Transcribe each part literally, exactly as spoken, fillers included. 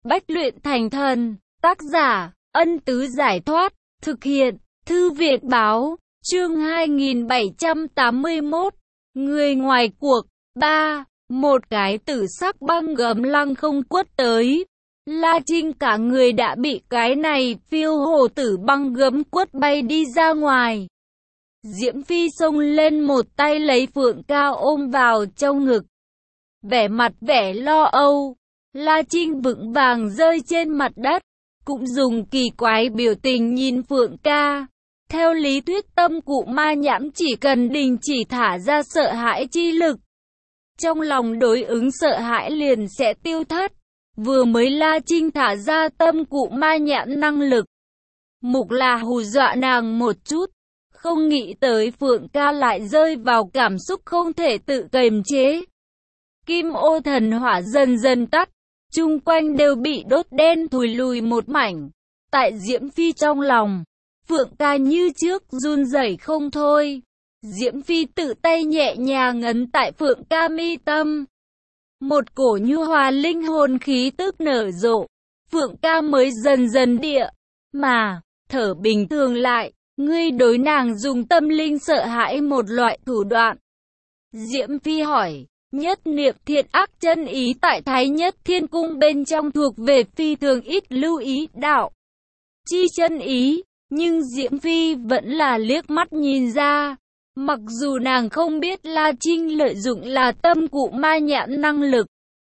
Bách luyện thành thần. Tác giả, Ân Tứ Giải Thoát. Thực hiện, Thư viện Báo. Chương hai nghìn bảy trăm tám mươi mốt. Người ngoài cuộc. ba. Một cái tử sắc băng gấm lăng không quất tới. La Trinh cả người đã bị cái này phiêu hồ tử băng gấm quất bay đi ra ngoài. Diễm Phi xông lên một tay lấy Phượng Ca ôm vào trong ngực. Vẻ mặt vẻ lo âu. La Trinh vững vàng rơi trên mặt đất, cũng dùng kỳ quái biểu tình nhìn Phượng Ca. Theo lý thuyết tâm cụ ma nhãn chỉ cần đình chỉ thả ra sợ hãi chi lực, trong lòng đối ứng sợ hãi liền sẽ tiêu thất. Vừa mới La Trinh thả ra tâm cụ ma nhãn năng lực, mục là hù dọa nàng một chút, không nghĩ tới Phượng Ca lại rơi vào cảm xúc không thể tự kiềm chế. Kim ô thần hỏa dần dần tắt, chung quanh đều bị đốt đen thùi lùi một mảnh. Tại Diễm Phi trong lòng, Phượng Ca như trước run rẩy không thôi. Diễm Phi tự tay nhẹ nhàng ấn tại Phượng Ca mi tâm. Một cổ nhu hòa linh hồn khí tức nở rộ, Phượng Ca mới dần dần địa, mà, thở bình thường lại. Ngươi đối nàng dùng tâm linh sợ hãi một loại thủ đoạn. Diễm Phi hỏi, nhất niệm thiện ác chân ý tại Thái Nhất Thiên Cung bên trong thuộc về phi thường ít lưu ý đạo chi chân ý, nhưng Diễm Phi vẫn là liếc mắt nhìn ra. Mặc dù nàng không biết La Trinh lợi dụng là tâm cụ ma nhãn năng lực.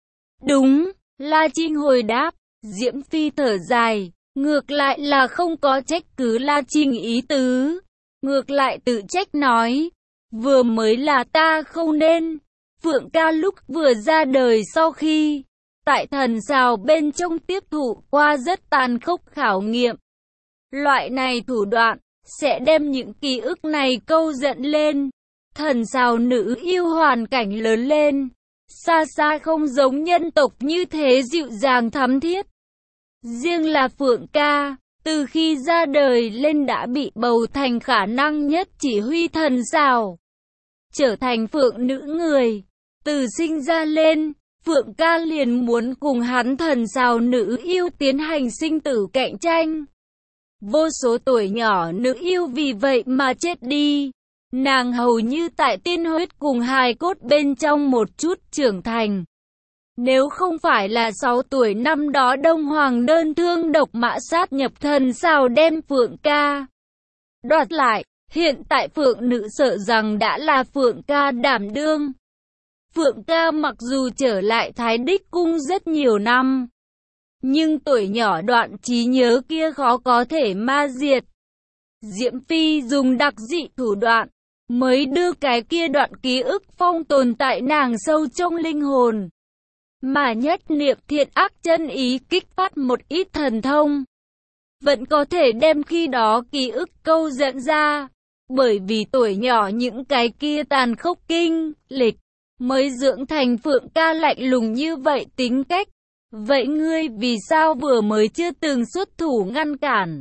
Đúng, La Trinh hồi đáp. Diễm Phi thở dài, ngược lại là không có trách cứ La Trinh ý tứ. Ngược lại tự trách nói, vừa mới là ta không nên. Phượng Ca lúc vừa ra đời sau khi tại thần sào bên trong tiếp thụ qua rất tàn khốc khảo nghiệm. Loại này thủ đoạn sẽ đem những ký ức này câu dẫn lên. Thần sào nữ yêu hoàn cảnh lớn lên, xa xa không giống nhân tộc như thế dịu dàng thắm thiết. Riêng là Phượng Ca, từ khi ra đời lên đã bị bầu thành khả năng nhất chỉ huy thần sào, trở thành phượng nữ người. Từ sinh ra lên, Phượng Ca liền muốn cùng hắn thần sào nữ yêu tiến hành sinh tử cạnh tranh. Vô số tuổi nhỏ nữ yêu vì vậy mà chết đi. Nàng hầu như tại tiên huyết cùng hài cốt bên trong một chút trưởng thành. Nếu không phải là sáu tuổi năm đó Đông Hoàng đơn thương độc mã sát nhập thần sào đem Phượng Ca đoạt lại, hiện tại Phượng nữ sợ rằng đã là Phượng Ca đảm đương. Phượng Ca mặc dù trở lại Thái Đích Cung rất nhiều năm, nhưng tuổi nhỏ đoạn trí nhớ kia khó có thể ma diệt. Diễm Phi dùng đặc dị thủ đoạn, mới đưa cái kia đoạn ký ức phong tồn tại nàng sâu trong linh hồn. Mà nhất niệm thiện ác chân ý kích phát một ít thần thông, vẫn có thể đem khi đó ký ức câu dẫn ra. Bởi vì tuổi nhỏ những cái kia tàn khốc kinh lịch, mới dưỡng thành Phượng Ca lạnh lùng như vậy tính cách. Vậy ngươi vì sao vừa mới chưa từng xuất thủ ngăn cản?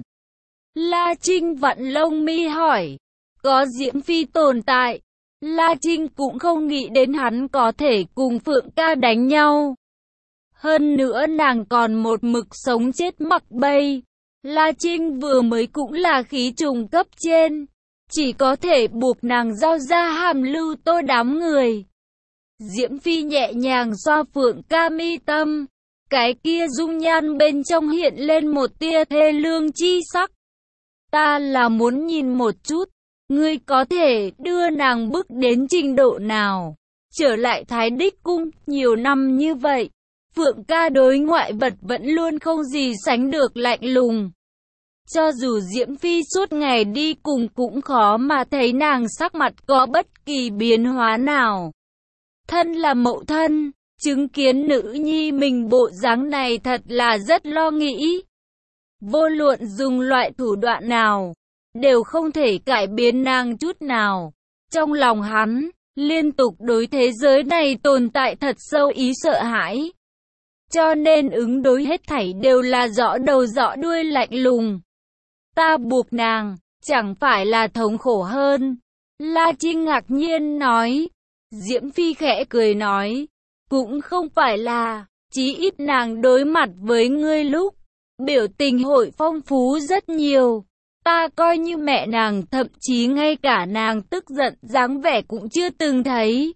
La Trinh vặn lông mi hỏi. Có Diễm Phi tồn tại, La Trinh cũng không nghĩ đến hắn có thể cùng Phượng Ca đánh nhau. Hơn nữa nàng còn một mực sống chết mặc bay. La Trinh vừa mới cũng là khí trùng cấp trên, chỉ có thể buộc nàng giao ra hàm lưu tô đám người. Diễm Phi nhẹ nhàng xoa Phượng Ca mi tâm, cái kia dung nhan bên trong hiện lên một tia thê lương chi sắc. Ta là muốn nhìn một chút, ngươi có thể đưa nàng bước đến trình độ nào? Trở lại Thái Đích Cung nhiều năm như vậy, Phượng Ca đối ngoại vật vẫn luôn không gì sánh được lạnh lùng. Cho dù Diễm Phi suốt ngày đi cùng cũng khó mà thấy nàng sắc mặt có bất kỳ biến hóa nào. Thân là mẫu thân, chứng kiến nữ nhi mình bộ dáng này thật là rất lo nghĩ. Vô luận dùng loại thủ đoạn nào, đều không thể cải biến nàng chút nào. Trong lòng hắn, liên tục đối thế giới này tồn tại thật sâu ý sợ hãi. Cho nên ứng đối hết thảy đều là rõ đầu rõ đuôi lạnh lùng. Ta buộc nàng, chẳng phải là thống khổ hơn? La Trinh ngạc nhiên nói. Diễm Phi khẽ cười nói, cũng không phải là, chí ít nàng đối mặt với ngươi lúc, biểu tình hội phong phú rất nhiều. Ta coi như mẹ nàng, thậm chí ngay cả nàng tức giận dáng vẻ cũng chưa từng thấy.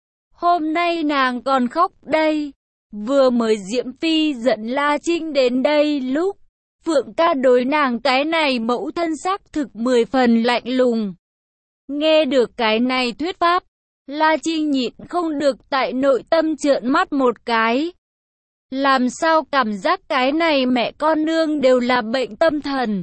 Hôm nay nàng còn khóc đây. Vừa mới Diễm Phi dẫn La Trinh đến đây lúc, Phượng ca đối nàng cái này mẫu thân xác thực mười phần lạnh lùng. Nghe được cái này thuyết pháp, La Trinh nhịn không được tại nội tâm trợn mắt một cái. Làm sao cảm giác cái này mẹ con nương đều là bệnh tâm thần?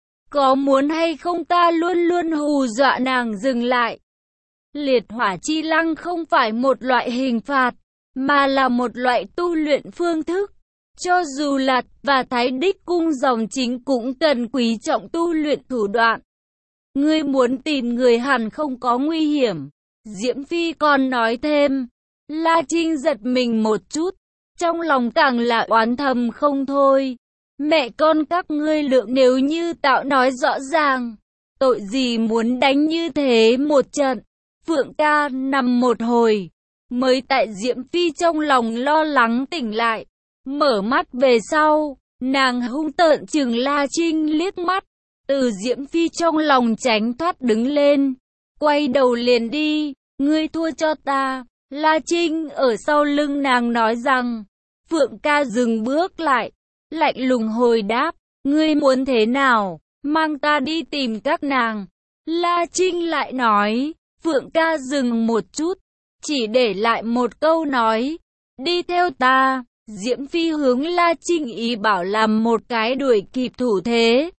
Có muốn hay không ta luôn luôn hù dọa nàng dừng lại. Liệt hỏa chi lăng không phải một loại hình phạt, mà là một loại tu luyện phương thức. Cho dù là và Thái Đích cung dòng chính cũng cần quý trọng tu luyện thủ đoạn. Ngươi muốn tìm người hẳn không có nguy hiểm. Diễm Phi còn nói thêm. La Trinh giật mình một chút, trong lòng càng là oán thầm không thôi. Mẹ con các ngươi lượng nếu như tạo nói rõ ràng, tội gì muốn đánh như thế một trận. Phượng ca nằm một hồi, mới tại Diễm Phi trong lòng lo lắng tỉnh lại. Mở mắt về sau, nàng hung tợn chừng La Trinh liếc mắt, từ Diễm Phi trong lòng tránh thoát đứng lên, quay đầu liền đi. Ngươi thua cho ta. La Trinh ở sau lưng nàng nói rằng. Phượng ca dừng bước lại, lạnh lùng hồi đáp, ngươi muốn thế nào, mang ta đi tìm các nàng. La Trinh lại nói. Phượng ca dừng một chút, chỉ để lại một câu nói, đi theo ta. Diễm Phi hướng La Trinh ý bảo làm một cái đuổi kịp thủ thế.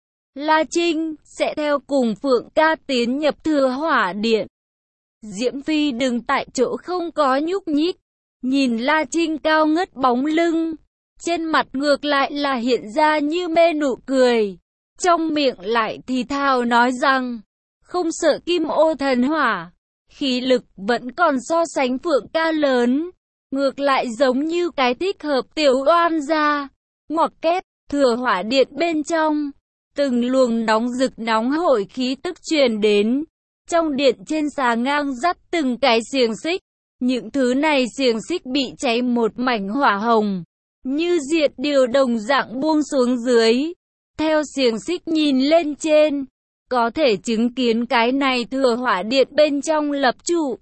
La Trinh sẽ theo cùng Phượng ca tiến nhập Thừa Hỏa Điện. Diễm Phi đứng tại chỗ không có nhúc nhích, nhìn La Trinh cao ngất bóng lưng, trên mặt ngược lại là hiện ra như mê nụ cười, trong miệng lại thì thào nói rằng, không sợ kim ô thần hỏa, khí lực vẫn còn so sánh Phượng ca lớn, ngược lại giống như cái thích hợp tiểu oan gia. Ngoặc két, Thừa Hỏa Điện bên trong, từng luồng nóng rực nóng hổi khí tức truyền đến. Trong điện trên xà ngang dắt từng cái xiềng xích, những thứ này xiềng xích bị cháy một mảnh hỏa hồng, như diệt điều đồng dạng buông xuống dưới. Theo xiềng xích nhìn lên trên, có thể chứng kiến cái này Thừa Hỏa Điện bên trong lập trụ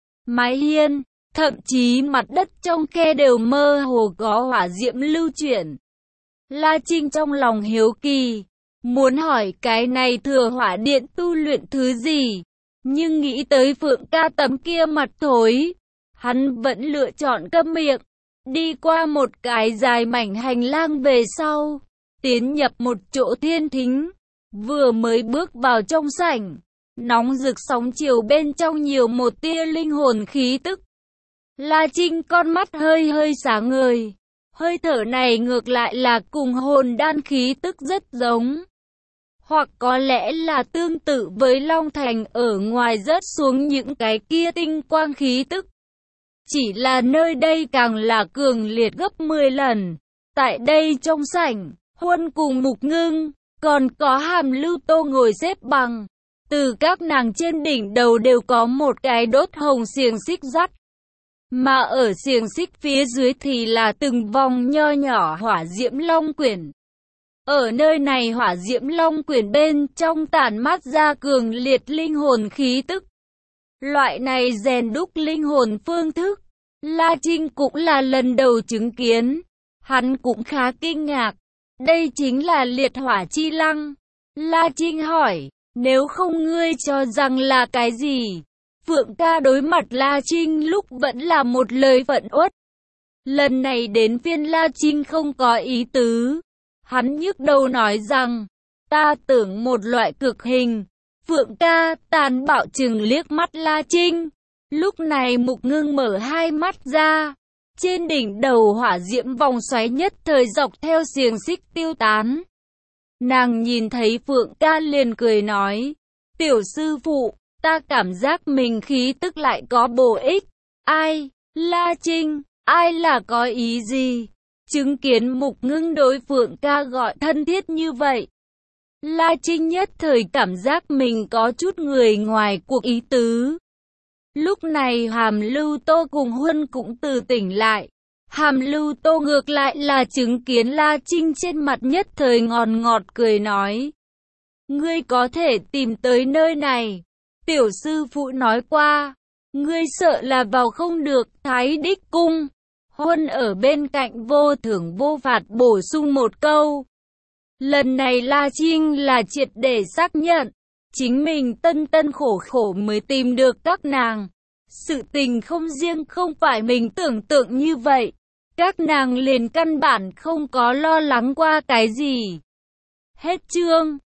mái hiên, thậm chí mặt đất trong khe đều mơ hồ có hỏa diễm lưu chuyển. La Trinh trong lòng hiếu kỳ, muốn hỏi cái này Thừa Hỏa Điện tu luyện thứ gì, nhưng nghĩ tới Phượng ca tấm kia mặt thối, hắn vẫn lựa chọn câm miệng. Đi qua một cái dài mảnh hành lang về sau, tiến nhập một chỗ thiên thính, vừa mới bước vào trong sảnh, nóng rực sóng chiều bên trong nhiều một tia linh hồn khí tức. La Trinh con mắt hơi hơi sáng ngời, hơi thở này ngược lại là cùng hồn đan khí tức rất giống. Hoặc có lẽ là tương tự với Long Thành ở ngoài rớt xuống những cái kia tinh quang khí tức. Chỉ là nơi đây càng là cường liệt gấp mười lần. Tại đây trong sảnh, Huân cùng Mục Ngưng, còn có Hàm Lưu Tô ngồi xếp bằng. Từ các nàng trên đỉnh đầu đều có một cái đốt hồng xiềng xích dắt. Mà ở xiềng xích phía dưới thì là từng vòng nho nhỏ hỏa diễm long quyển. Ở nơi này hỏa diễm long quyển bên trong tản mát ra cường liệt linh hồn khí tức. Loại này rèn đúc linh hồn phương thức, La Trinh cũng là lần đầu chứng kiến. Hắn cũng khá kinh ngạc. Đây chính là liệt hỏa chi lăng. La Trinh hỏi, nếu không ngươi cho rằng là cái gì? Phượng ca đối mặt La Trinh lúc vẫn là một lời phẫn uất. Lần này đến phiên La Trinh không có ý tứ. Hắn nhức đầu nói rằng, ta tưởng một loại cực hình. Phượng ca tàn bạo chừng liếc mắt La Trinh. Lúc này Mục Ngưng mở hai mắt ra. Trên đỉnh đầu hỏa diễm vòng xoáy nhất thời dọc theo xiềng xích tiêu tán. Nàng nhìn thấy Phượng ca liền cười nói, tiểu sư phụ, ta cảm giác mình khí tức lại có bổ ích. Ai? La Trinh, ai là có ý gì? Chứng kiến Mục Ngưng đối Phượng ca gọi thân thiết như vậy. La Trinh nhất thời cảm giác mình có chút người ngoài cuộc ý tứ. Lúc này Hàm Lưu Tô cùng Huân cũng từ tỉnh lại. Hàm Lưu Tô ngược lại là chứng kiến La Trinh trên mặt nhất thời ngọt ngọt cười nói. Ngươi có thể tìm tới nơi này. Tiểu sư phụ nói qua, ngươi sợ là vào không được Thái Đích Cung. Huân ở bên cạnh vô thưởng vô phạt bổ sung một câu. Lần này La Trinh là triệt để xác nhận, chính mình tân tân khổ khổ mới tìm được các nàng. Sự tình không riêng không phải mình tưởng tượng như vậy. Các nàng liền căn bản không có lo lắng qua cái gì. Hết chương.